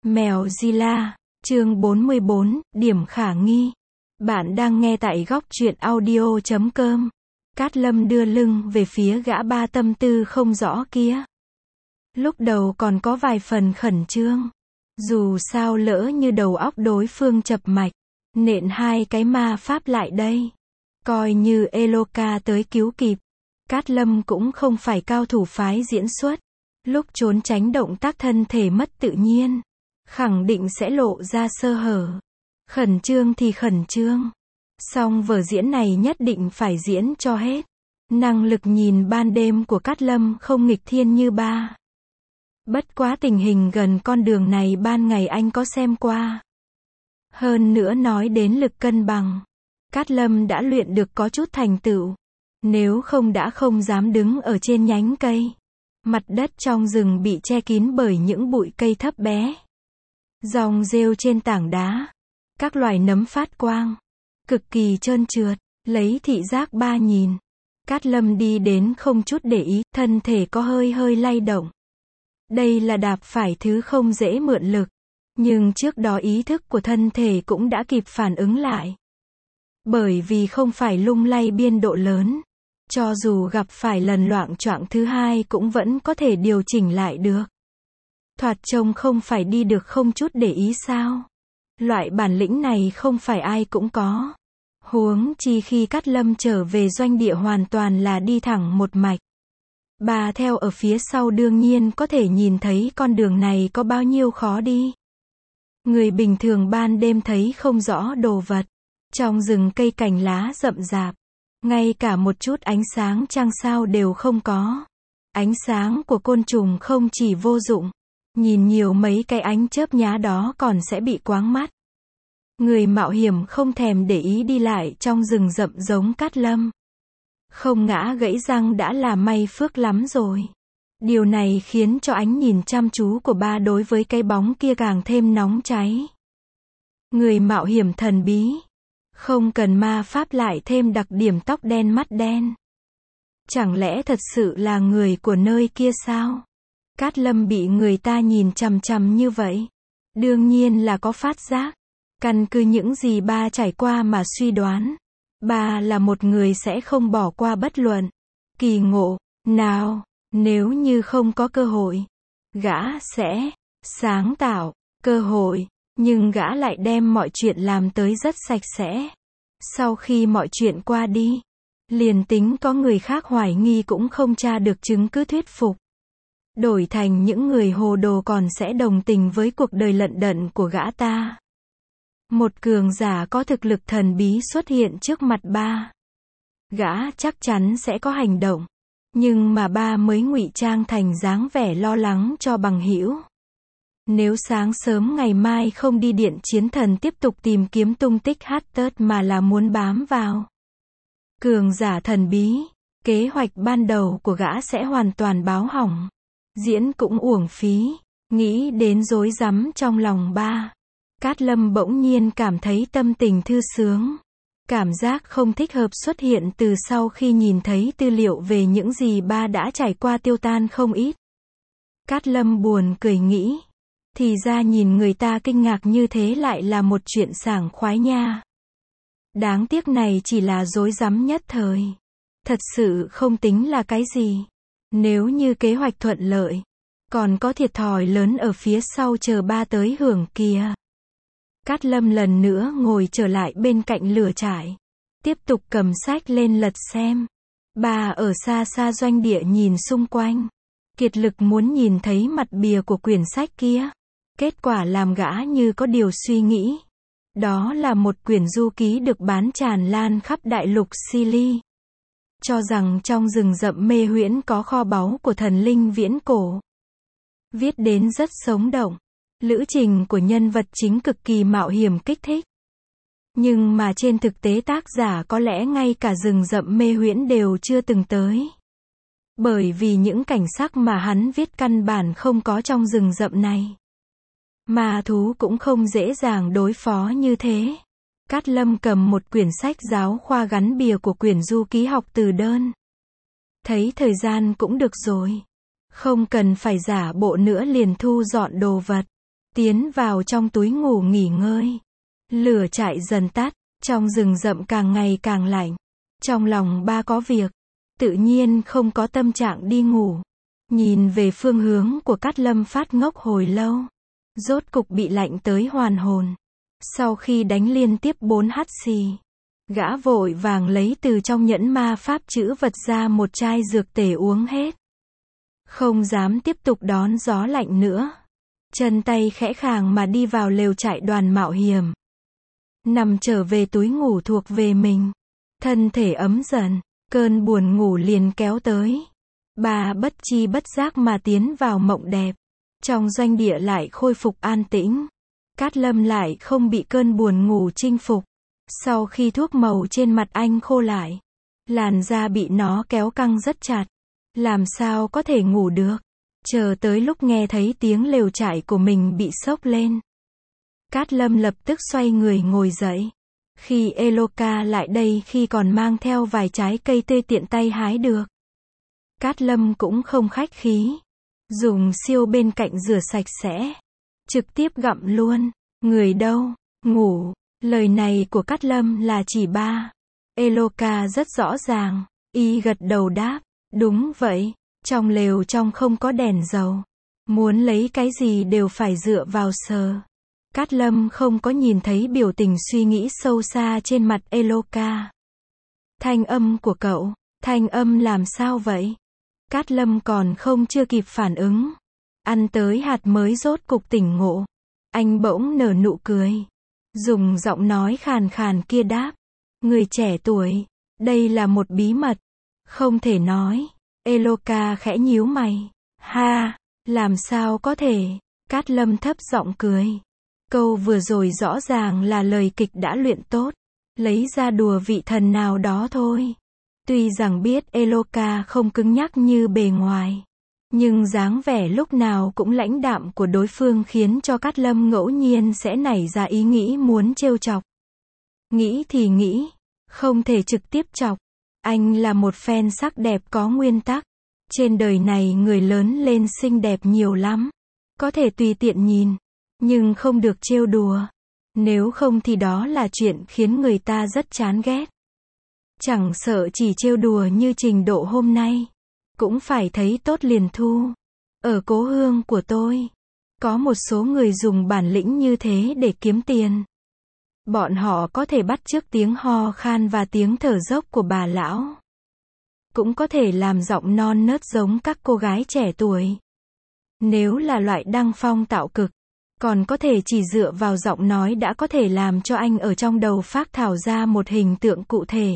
Mèo Zilla, chương 44, điểm khả nghi. Bạn đang nghe tại góc truyện audio.com. Cát Lâm đưa lưng về phía gã ba tâm tư không rõ kia. Lúc đầu còn có vài phần khẩn trương. Dù sao lỡ như đầu óc đối phương chập mạch, nện hai cái ma pháp lại đây. Coi như Eloka tới cứu kịp. Cát Lâm cũng không phải cao thủ phái diễn xuất. Lúc trốn tránh động tác thân thể mất tự nhiên, khẳng định sẽ lộ ra sơ hở. Khẩn trương thì khẩn trương. Song vở diễn này nhất định phải diễn cho hết. Năng lực nhìn ban đêm của Cát Lâm không nghịch thiên như ba. Bất quá tình hình gần con đường này ban ngày anh có xem qua. Hơn nữa nói đến lực cân bằng, Cát Lâm đã luyện được có chút thành tựu. Nếu không đã không dám đứng ở trên nhánh cây. Mặt đất trong rừng bị che kín bởi những bụi cây thấp bé. Dòng rêu trên tảng đá. Các loài nấm phát quang. Cực kỳ trơn trượt. Lấy thị giác ba nhìn. Cát Lâm đi đến không chút để ý, thân thể có hơi hơi lay động. Đây là đạp phải thứ không dễ mượn lực. Nhưng trước đó ý thức của thân thể cũng đã kịp phản ứng lại. Bởi vì không phải lung lay biên độ lớn. Cho dù gặp phải lần loạng choạng thứ hai cũng vẫn có thể điều chỉnh lại được. Thoạt trông không phải đi được không chút để ý sao. Loại bản lĩnh này không phải ai cũng có. Huống chi khi Cát Lâm trở về doanh địa hoàn toàn là đi thẳng một mạch. Bà theo ở phía sau đương nhiên có thể nhìn thấy con đường này có bao nhiêu khó đi. Người bình thường ban đêm thấy không rõ đồ vật. Trong rừng cây cành lá rậm rạp. Ngay cả một chút ánh sáng trăng sao đều không có. Ánh sáng của côn trùng không chỉ vô dụng. Nhìn nhiều mấy cái ánh chớp nhá đó còn sẽ bị quáng mắt. Người mạo hiểm không thèm để ý đi lại trong rừng rậm giống Cát Lâm. Không ngã gãy răng đã là may phước lắm rồi. Điều này khiến cho ánh nhìn chăm chú của ba đối với cái bóng kia càng thêm nóng cháy. Người mạo hiểm thần bí. Không cần ma pháp lại thêm đặc điểm tóc đen mắt đen. Chẳng lẽ thật sự là người của nơi kia sao? Cát Lâm bị người ta nhìn chằm chằm như vậy. Đương nhiên là có phát giác. Căn cứ những gì ba trải qua mà suy đoán. Ba là một người sẽ không bỏ qua bất luận. Kỳ ngộ, nào, nếu như không có cơ hội. Gã sẽ sáng tạo, cơ hội. Nhưng gã lại đem mọi chuyện làm tới rất sạch sẽ. Sau khi mọi chuyện qua đi, liền tính có người khác hoài nghi cũng không tra được chứng cứ thuyết phục. Đổi thành những người hồ đồ còn sẽ đồng tình với cuộc đời lận đận của gã ta. Một cường giả có thực lực thần bí xuất hiện trước mặt ba. Gã chắc chắn sẽ có hành động. Nhưng mà ba mới ngụy trang thành dáng vẻ lo lắng cho bằng hữu. Nếu sáng sớm ngày mai không đi điện chiến thần tiếp tục tìm kiếm tung tích Hatters mà là muốn bám vào cường giả thần bí, kế hoạch ban đầu của gã sẽ hoàn toàn báo hỏng. Diễn cũng uổng phí. Nghĩ đến rối rắm trong lòng ba. Cát Lâm bỗng nhiên cảm thấy tâm tình thư sướng. Cảm giác không thích hợp xuất hiện từ sau khi nhìn thấy tư liệu về những gì ba đã trải qua tiêu tan không ít. Cát Lâm buồn cười nghĩ. Thì ra nhìn người ta kinh ngạc như thế lại là một chuyện sảng khoái nha. Đáng tiếc này chỉ là rối rắm nhất thời. Thật sự không tính là cái gì. Nếu như kế hoạch thuận lợi, còn có thiệt thòi lớn ở phía sau chờ ba tới hưởng kìa. Cát Lâm lần nữa ngồi trở lại bên cạnh lửa trại. Tiếp tục cầm sách lên lật xem. Ba ở xa xa doanh địa nhìn xung quanh. Kiệt lực muốn nhìn thấy mặt bìa của quyển sách kia. Kết quả làm gã như có điều suy nghĩ. Đó là một quyển du ký được bán tràn lan khắp đại lục Sili. Cho rằng trong rừng rậm mê huyễn có kho báu của thần linh viễn cổ. Viết đến rất sống động. Lữ trình của nhân vật chính cực kỳ mạo hiểm kích thích. Nhưng mà trên thực tế tác giả có lẽ ngay cả rừng rậm mê huyễn đều chưa từng tới. Bởi vì những cảnh sắc mà hắn viết căn bản không có trong rừng rậm này. Ma thú cũng không dễ dàng đối phó như thế. Cát Lâm cầm một quyển sách giáo khoa gắn bìa của quyển du ký học từ đơn. Thấy thời gian cũng được rồi. Không cần phải giả bộ nữa liền thu dọn đồ vật. tiến vào trong túi ngủ nghỉ ngơi. Lửa trại dần tắt, trong rừng rậm càng ngày càng lạnh. Trong lòng ba có việc, tự nhiên không có tâm trạng đi ngủ. Nhìn về phương hướng của Cát Lâm phát ngốc hồi lâu. Rốt cục bị lạnh tới hoàn hồn. Sau khi đánh liên tiếp 4 hắt xì, gã vội vàng lấy từ trong nhẫn ma pháp chữ vật ra một chai dược tề uống hết. Không dám tiếp tục đón gió lạnh nữa. Chân tay khẽ khàng mà đi vào lều trại đoàn mạo hiểm. Nằm trở về túi ngủ thuộc về mình. Thân thể ấm dần, cơn buồn ngủ liền kéo tới. Bà bất chi bất giác mà tiến vào mộng đẹp. Trong doanh địa lại khôi phục an tĩnh. Cát Lâm lại không bị cơn buồn ngủ chinh phục. Sau khi thuốc màu trên mặt anh khô lại, làn da bị nó kéo căng rất chặt. Làm sao có thể ngủ được? Chờ tới lúc nghe thấy tiếng lều trại của mình bị xốc lên. Cát Lâm lập tức xoay người ngồi dậy. Khi Eloka lại đây khi còn mang theo vài trái cây tươi tiện tay hái được. Cát Lâm cũng không khách khí. Dùng siêu bên cạnh rửa sạch sẽ. Trực tiếp gặm luôn. Người đâu? Ngủ. Lời này của Cát Lâm là chỉ ba. Eloka rất rõ ràng. Y gật đầu đáp. Đúng vậy. Trong lều trong không có đèn dầu. Muốn lấy cái gì đều phải dựa vào sờ. Cát Lâm không có nhìn thấy biểu tình suy nghĩ sâu xa trên mặt Eloka. Thanh âm của cậu. Thanh âm làm sao vậy? Cát Lâm còn không chưa kịp phản ứng. Ăn tới hạt mới rốt cục tỉnh ngộ. Anh bỗng nở nụ cười. Dùng giọng nói khàn khàn kia đáp. Người trẻ tuổi. Đây là một bí mật. Không thể nói. Eloka khẽ nhíu mày. Ha, làm sao có thể? Cát Lâm thấp giọng cười. Câu vừa rồi rõ ràng là lời kịch đã luyện tốt. Lấy ra đùa vị thần nào đó thôi. Tuy rằng biết Eloka không cứng nhắc như bề ngoài. Nhưng dáng vẻ lúc nào cũng lãnh đạm của đối phương khiến cho Cát Lâm ngẫu nhiên sẽ nảy ra ý nghĩ muốn trêu chọc. Nghĩ thì nghĩ. Không thể trực tiếp chọc. Anh là một fan sắc đẹp có nguyên tắc. Trên đời này người lớn lên xinh đẹp nhiều lắm. Có thể tùy tiện nhìn. Nhưng không được trêu đùa. Nếu không thì đó là chuyện khiến người ta rất chán ghét. Chẳng sợ chỉ trêu đùa như trình độ hôm nay. Cũng phải thấy tốt liền thu. Ở cố hương của tôi. Có một số người dùng bản lĩnh như thế để kiếm tiền. Bọn họ có thể bắt chước tiếng ho khan và tiếng thở dốc của bà lão. Cũng có thể làm giọng non nớt giống các cô gái trẻ tuổi. Nếu là loại đăng phong tạo cực, còn có thể chỉ dựa vào giọng nói đã có thể làm cho anh ở trong đầu phác thảo ra một hình tượng cụ thể.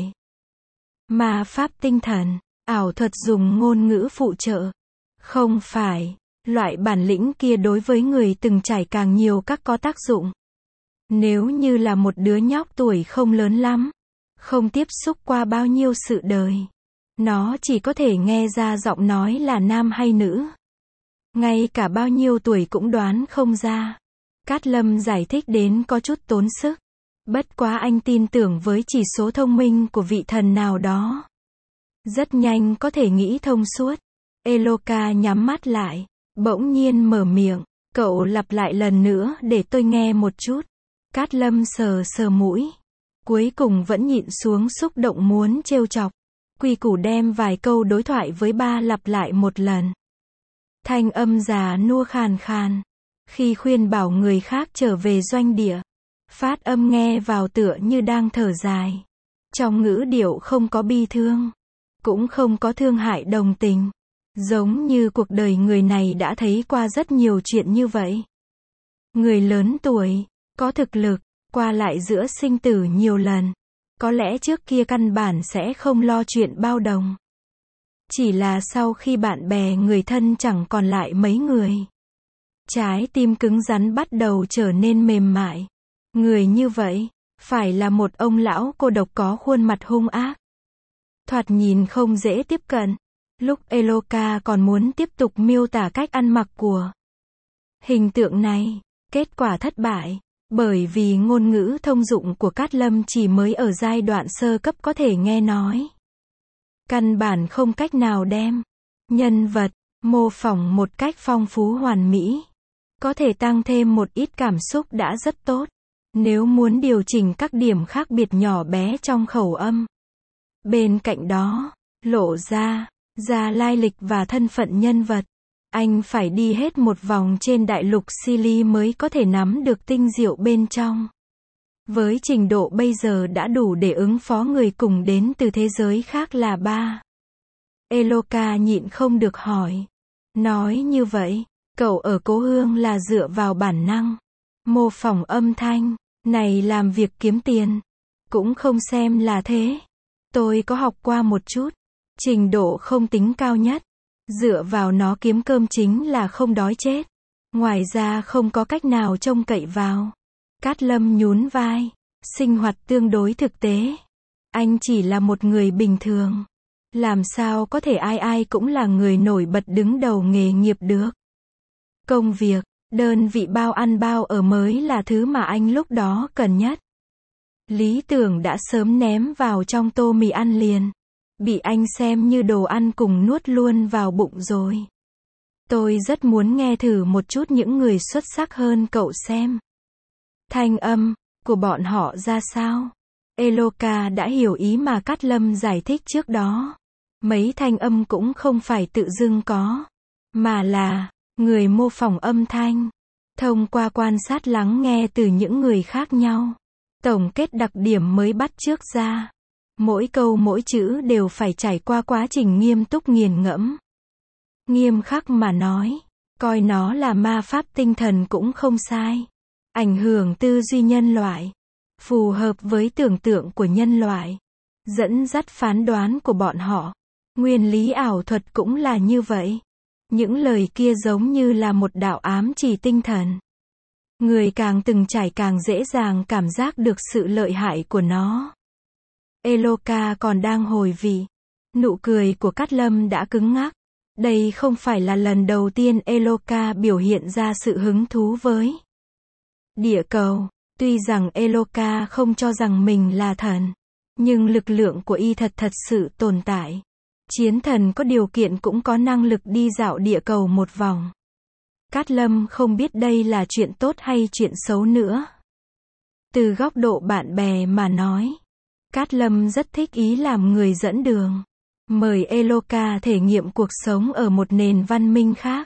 Ma pháp tinh thần, ảo thuật dùng ngôn ngữ phụ trợ. Không phải, loại bản lĩnh kia đối với người từng trải càng nhiều các có tác dụng. Nếu như là một đứa nhóc tuổi không lớn lắm, không tiếp xúc qua bao nhiêu sự đời, nó chỉ có thể nghe ra giọng nói là nam hay nữ. Ngay cả bao nhiêu tuổi cũng đoán không ra. Cát Lâm giải thích đến có chút tốn sức. Bất quá anh tin tưởng với chỉ số thông minh của vị thần nào đó. Rất nhanh có thể nghĩ thông suốt. Eloka nhắm mắt lại. Bỗng nhiên mở miệng. Cậu lặp lại lần nữa để tôi nghe một chút. Cát Lâm sờ sờ mũi. Cuối cùng vẫn nhịn xuống xúc động muốn trêu chọc. Quy củ đem vài câu đối thoại với ba lặp lại một lần. Thanh âm già nua khàn khàn. Khi khuyên bảo người khác trở về doanh địa. Phát âm nghe vào tựa như đang thở dài. Trong ngữ điệu không có bi thương. Cũng không có thương hại đồng tình. Giống như cuộc đời người này đã thấy qua rất nhiều chuyện như vậy. Người lớn tuổi, có thực lực, qua lại giữa sinh tử nhiều lần. Có lẽ trước kia căn bản sẽ không lo chuyện bao đồng. Chỉ là sau khi bạn bè người thân chẳng còn lại mấy người. Trái tim cứng rắn bắt đầu trở nên mềm mại. Người như vậy, phải là một ông lão cô độc có khuôn mặt hung ác. Thoạt nhìn không dễ tiếp cận. Lúc Eloka còn muốn tiếp tục miêu tả cách ăn mặc của hình tượng này, kết quả thất bại. Bởi vì ngôn ngữ thông dụng của Cát Lâm chỉ mới ở giai đoạn sơ cấp có thể nghe nói. Căn bản không cách nào đem nhân vật, mô phỏng một cách phong phú hoàn mỹ. Có thể tăng thêm một ít cảm xúc đã rất tốt. Nếu muốn điều chỉnh các điểm khác biệt nhỏ bé trong khẩu âm. Bên cạnh đó, lộ ra lai lịch và thân phận nhân vật. Anh phải đi hết một vòng trên đại lục Silly mới có thể nắm được tinh diệu bên trong. Với trình độ bây giờ đã đủ để ứng phó người cùng đến từ thế giới khác là ba. Eloka nhịn không được hỏi. Nói như vậy, cậu ở cố hương là dựa vào bản năng. Mô phỏng âm thanh, này làm việc kiếm tiền. Cũng không xem là thế. Tôi có học qua một chút. Trình độ không tính cao nhất. Dựa vào nó kiếm cơm chính là không đói chết. Ngoài ra không có cách nào trông cậy vào. Cát Lâm nhún vai. Sinh hoạt tương đối thực tế. Anh chỉ là một người bình thường. Làm sao có thể ai cũng là người nổi bật đứng đầu nghề nghiệp được. Công việc, đơn vị bao ăn bao ở mới là thứ mà anh lúc đó cần nhất. Lý tưởng đã sớm ném vào trong tô mì ăn liền. Bị anh xem như đồ ăn cùng nuốt luôn vào bụng rồi. Tôi rất muốn nghe thử một chút những người xuất sắc hơn cậu xem. Thanh âm của bọn họ ra sao? Eloka đã hiểu ý mà Cát Lâm giải thích trước đó. Mấy thanh âm cũng không phải tự dưng có, mà là người mô phỏng âm thanh, thông qua quan sát lắng nghe từ những người khác nhau. Tổng kết đặc điểm mới bắt chước ra. Mỗi câu mỗi chữ đều phải trải qua quá trình nghiêm túc nghiền ngẫm. Nghiêm khắc mà nói, coi nó là ma pháp tinh thần cũng không sai. Ảnh hưởng tư duy nhân loại, phù hợp với tưởng tượng của nhân loại, dẫn dắt phán đoán của bọn họ. Nguyên lý ảo thuật cũng là như vậy. Những lời kia giống như là một đạo ám chỉ tinh thần. Người càng từng trải càng dễ dàng cảm giác được sự lợi hại của nó. Eloka còn đang hồi vị. Nụ cười của Cát Lâm đã cứng ngắc. Đây không phải là lần đầu tiên Eloka biểu hiện ra sự hứng thú với địa cầu. Tuy rằng Eloka không cho rằng mình là thần, nhưng lực lượng của y thật sự tồn tại. Chiến thần có điều kiện cũng có năng lực đi dạo địa cầu một vòng. Cát Lâm không biết đây là chuyện tốt hay chuyện xấu nữa. Từ góc độ bạn bè mà nói, Cát Lâm rất thích ý làm người dẫn đường. Mời Eloka thể nghiệm cuộc sống ở một nền văn minh khác.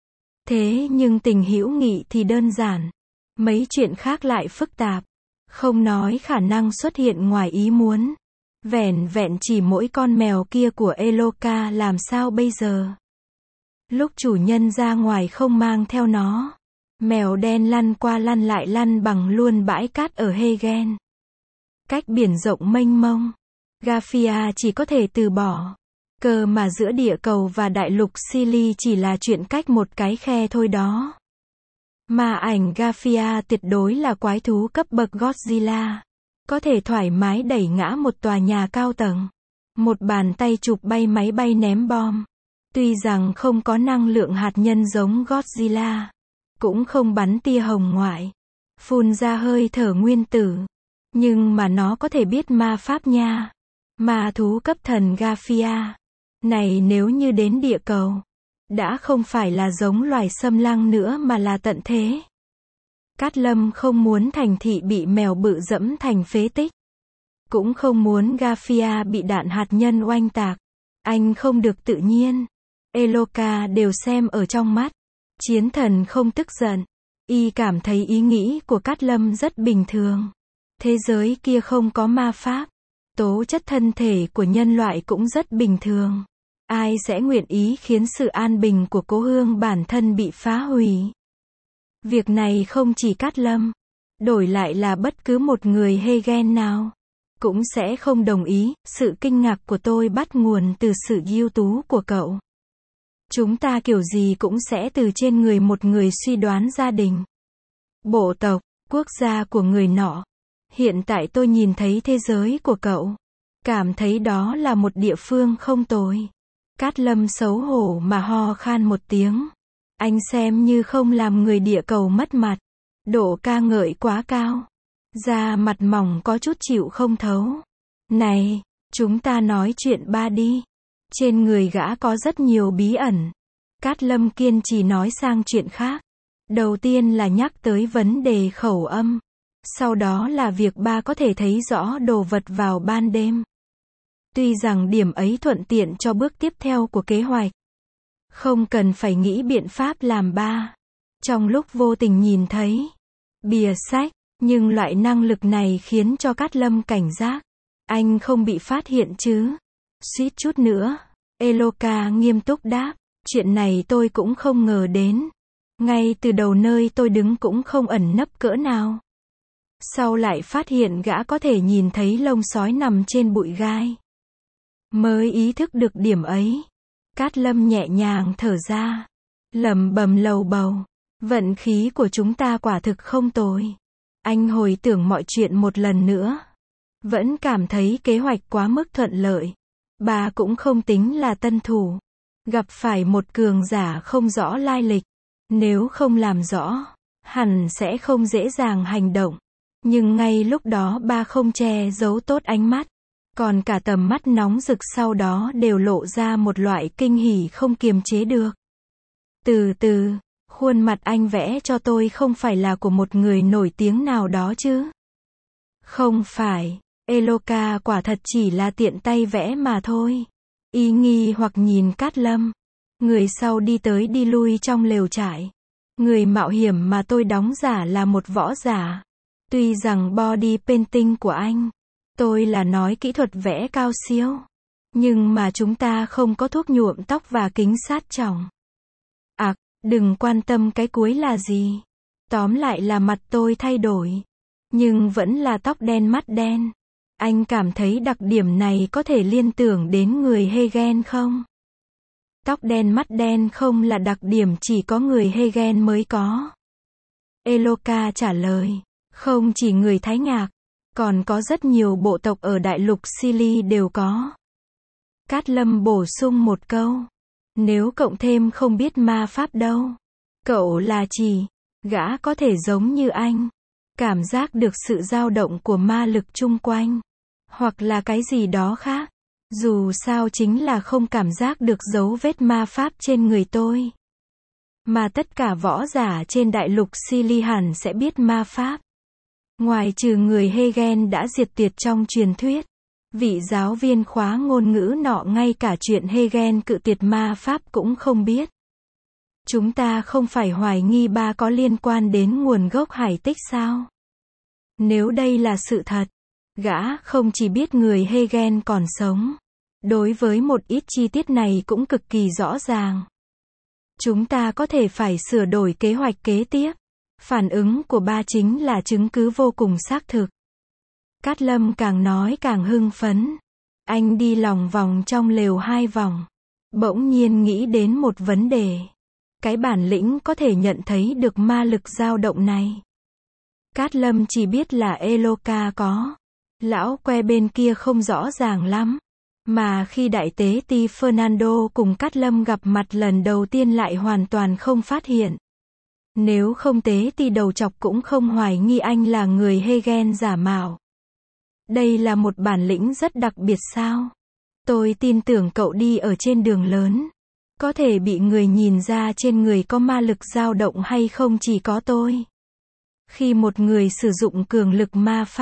Thế nhưng tình hữu nghị thì đơn giản. Mấy chuyện khác lại phức tạp. Không nói khả năng xuất hiện ngoài ý muốn. Vẻn vẹn chỉ mỗi con mèo kia của Eloka làm sao bây giờ? Lúc chủ nhân ra ngoài không mang theo nó. Mèo đen lăn qua lăn lại lăn bằng luôn bãi cát ở Hegen. Cách biển rộng mênh mông. Garfia chỉ có thể từ bỏ. Cơ mà giữa địa cầu và đại lục Silly chỉ là chuyện cách một cái khe thôi đó. Mà ảnh Garfia tuyệt đối là quái thú cấp bậc Godzilla. Có thể thoải mái đẩy ngã một tòa nhà cao tầng. Một bàn tay chụp bay máy bay ném bom. Tuy rằng không có năng lượng hạt nhân giống Godzilla. Cũng không bắn tia hồng ngoại. Phun ra hơi thở nguyên tử. Nhưng mà nó có thể biết ma pháp nha. Ma thú cấp thần Garfia. Này nếu như đến địa cầu. Đã không phải là giống loài xâm lăng nữa mà là tận thế. Cát Lâm không muốn thành thị bị mèo bự dẫm thành phế tích. Cũng không muốn Garfia bị đạn hạt nhân oanh tạc. Anh không được tự nhiên. Eloka đều xem ở trong mắt. Chiến thần không tức giận. Y cảm thấy ý nghĩ của Cát Lâm rất bình thường. Thế giới kia không có ma pháp. Tố chất thân thể của nhân loại cũng rất bình thường. Ai sẽ nguyện ý khiến sự an bình của cố hương bản thân bị phá hủy? Việc này không chỉ Cát Lâm. Đổi lại là bất cứ một người Hegen nào. Cũng sẽ không đồng ý. Sự kinh ngạc của tôi bắt nguồn từ sự ưu tú của cậu. Chúng ta kiểu gì cũng sẽ từ trên người một người suy đoán gia đình. Bộ tộc, quốc gia của người nọ. Hiện tại tôi nhìn thấy thế giới của cậu. Cảm thấy đó là một địa phương không tồi. Cát Lâm xấu hổ mà ho khan một tiếng. Anh xem như không làm người địa cầu mất mặt. Độ ca ngợi quá cao. Da mặt mỏng có chút chịu không thấu. Này, chúng ta nói chuyện ba đi. Trên người gã có rất nhiều bí ẩn. Cát Lâm kiên trì nói sang chuyện khác. Đầu tiên là nhắc tới vấn đề khẩu âm. Sau đó là việc ba có thể thấy rõ đồ vật vào ban đêm. Tuy rằng điểm ấy thuận tiện cho bước tiếp theo của kế hoạch. Không cần phải nghĩ biện pháp làm ba. Trong lúc vô tình nhìn thấy bìa sách, nhưng loại năng lực này khiến cho Cát Lâm cảnh giác. Anh không bị phát hiện chứ? Suýt chút nữa. Eloka nghiêm túc đáp. Chuyện này tôi cũng không ngờ đến. Ngay từ đầu nơi tôi đứng cũng không ẩn nấp cỡ nào. Sau lại phát hiện gã có thể nhìn thấy lông sói nằm trên bụi gai. Mới ý thức được điểm ấy. Cát Lâm nhẹ nhàng thở ra. Lẩm bẩm lầu bầu. Vận khí của chúng ta quả thực không tồi. Anh hồi tưởng mọi chuyện một lần nữa. Vẫn cảm thấy kế hoạch quá mức thuận lợi. Bà cũng không tính là tân thủ. Gặp phải một cường giả không rõ lai lịch. Nếu không làm rõ, hẳn sẽ không dễ dàng hành động. Nhưng ngay lúc đó ba không che giấu tốt ánh mắt. Còn cả tầm mắt nóng rực sau đó đều lộ ra một loại kinh hỉ không kiềm chế được. Từ từ, khuôn mặt anh vẽ cho tôi không phải là của một người nổi tiếng nào đó chứ? Không phải, Eloka quả thật chỉ là tiện tay vẽ mà thôi. Y nghi hoặc nhìn Cát Lâm. Người sau đi tới đi lui trong lều trại. Người mạo hiểm mà tôi đóng giả là một võ giả. Tuy rằng body painting của anh, tôi là nói kỹ thuật vẽ cao siêu. Nhưng mà chúng ta không có thuốc nhuộm tóc và kính sát tròng. Đừng quan tâm cái cuối là gì. Tóm lại là mặt tôi thay đổi. Nhưng vẫn là tóc đen mắt đen. Anh cảm thấy đặc điểm này có thể liên tưởng đến người Hegen không? Tóc đen mắt đen không là đặc điểm chỉ có người Hegen mới có. Eloka trả lời. Không chỉ người Thái Ngạc, còn có rất nhiều bộ tộc ở đại lục Sili đều có. Cát Lâm bổ sung một câu. Nếu cộng thêm không biết ma pháp đâu. Cậu là chỉ, gã có thể giống như anh. Cảm giác được sự dao động của ma lực chung quanh. Hoặc là cái gì đó khác. Dù sao chính là không cảm giác được dấu vết ma pháp trên người tôi. Mà tất cả võ giả trên đại lục Sili hẳn sẽ biết ma pháp. Ngoài trừ người Hegen đã diệt tuyệt trong truyền thuyết. Vị giáo viên khóa ngôn ngữ nọ ngay cả chuyện Hegen cự tuyệt ma pháp cũng không biết. Chúng ta không phải hoài nghi ba có liên quan đến nguồn gốc hải tích sao? Nếu đây là sự thật, gã không chỉ biết người Hegen còn sống. Đối với một ít chi tiết này cũng cực kỳ rõ ràng. Chúng ta có thể phải sửa đổi kế hoạch kế tiếp. Phản ứng của ba chính là chứng cứ vô cùng xác thực. Cát Lâm càng nói càng hưng phấn. Anh đi lòng vòng trong lều 2 vòng. Bỗng nhiên nghĩ đến một vấn đề. Cái bản lĩnh có thể nhận thấy được ma lực dao động này. Cát Lâm chỉ biết là Eloka có. Lão que bên kia không rõ ràng lắm. Mà khi đại tế ti Fernando cùng Cát Lâm gặp mặt lần đầu tiên lại hoàn toàn không phát hiện. Nếu không tế ti đầu chọc cũng không hoài nghi anh là người Hegen giả mạo. Đây là một bản lĩnh rất đặc biệt sao? Tôi tin tưởng cậu đi ở trên đường lớn. Có thể bị người nhìn ra trên người có ma lực dao động hay không chỉ có tôi. Khi một người sử dụng cường lực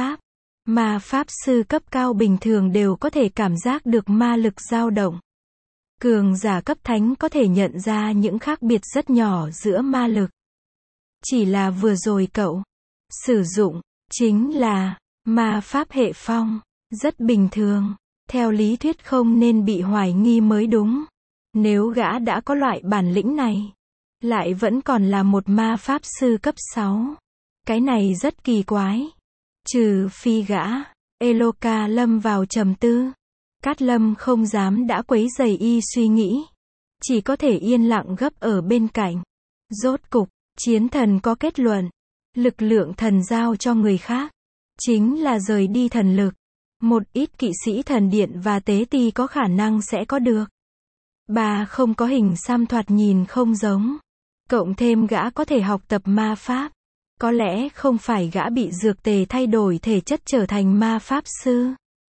ma pháp sư cấp cao bình thường đều có thể cảm giác được ma lực dao động. Cường giả cấp thánh có thể nhận ra những khác biệt rất nhỏ giữa ma lực. Chỉ là vừa rồi cậu sử dụng chính là ma pháp hệ phong, rất bình thường. Theo lý thuyết không nên bị hoài nghi mới đúng. Nếu gã đã có loại bản lĩnh này, lại vẫn còn là một ma pháp sư cấp 6. Cái này rất kỳ quái. Trừ phi gã. Eloka lâm vào trầm tư. Cát Lâm không dám đã quấy rầy y suy nghĩ. Chỉ có thể yên lặng gấp ở bên cạnh. Rốt cục, chiến thần có kết luận. Lực lượng thần giao cho người khác. Chính là rời đi thần lực. Một ít kỵ sĩ thần điện và tế ti có khả năng sẽ có được. Bà không có hình xăm thoạt nhìn không giống. Cộng thêm gã có thể học tập ma pháp. Có lẽ không phải gã bị dược tề thay đổi thể chất trở thành ma pháp sư.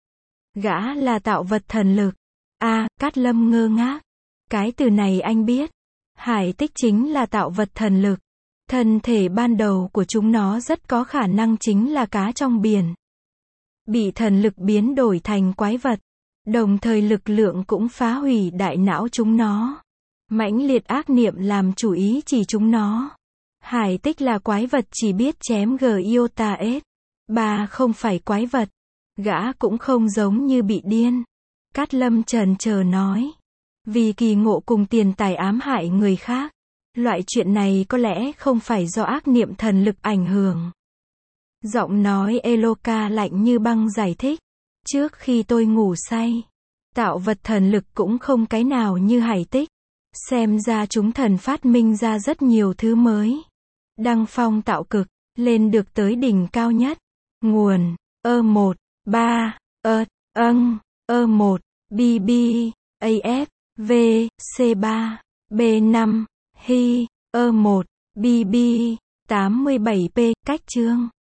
Gã là tạo vật thần lực. Cát Lâm ngơ ngác. Cái từ này anh biết. Hải tích chính là tạo vật thần lực. Thân thể ban đầu của chúng nó rất có khả năng chính là cá trong biển. Bị thần lực biến đổi thành quái vật. Đồng thời lực lượng cũng phá hủy đại não chúng nó. Mãnh liệt ác niệm làm chủ ý chỉ chúng nó. Hải Tích là quái vật chỉ biết chém Giota S. Ba không phải quái vật. Gã cũng không giống như bị điên. Cát Lâm chần chờ nói. Vì kỳ ngộ cùng tiền tài ám hại người khác. Loại chuyện này có lẽ không phải do ác niệm thần lực ảnh hưởng. Giọng nói Eloka lạnh như băng giải thích. Trước khi tôi ngủ say, tạo vật thần lực cũng không cái nào như Hải Tích. Xem ra chúng thần phát minh ra rất nhiều thứ mới. Đăng phong tạo cực, lên được tới đỉnh cao nhất. Nguồn, E1, 3, E1, BB, AF, V, C3, B5, Hi, E1, BB, 87P, cách chương.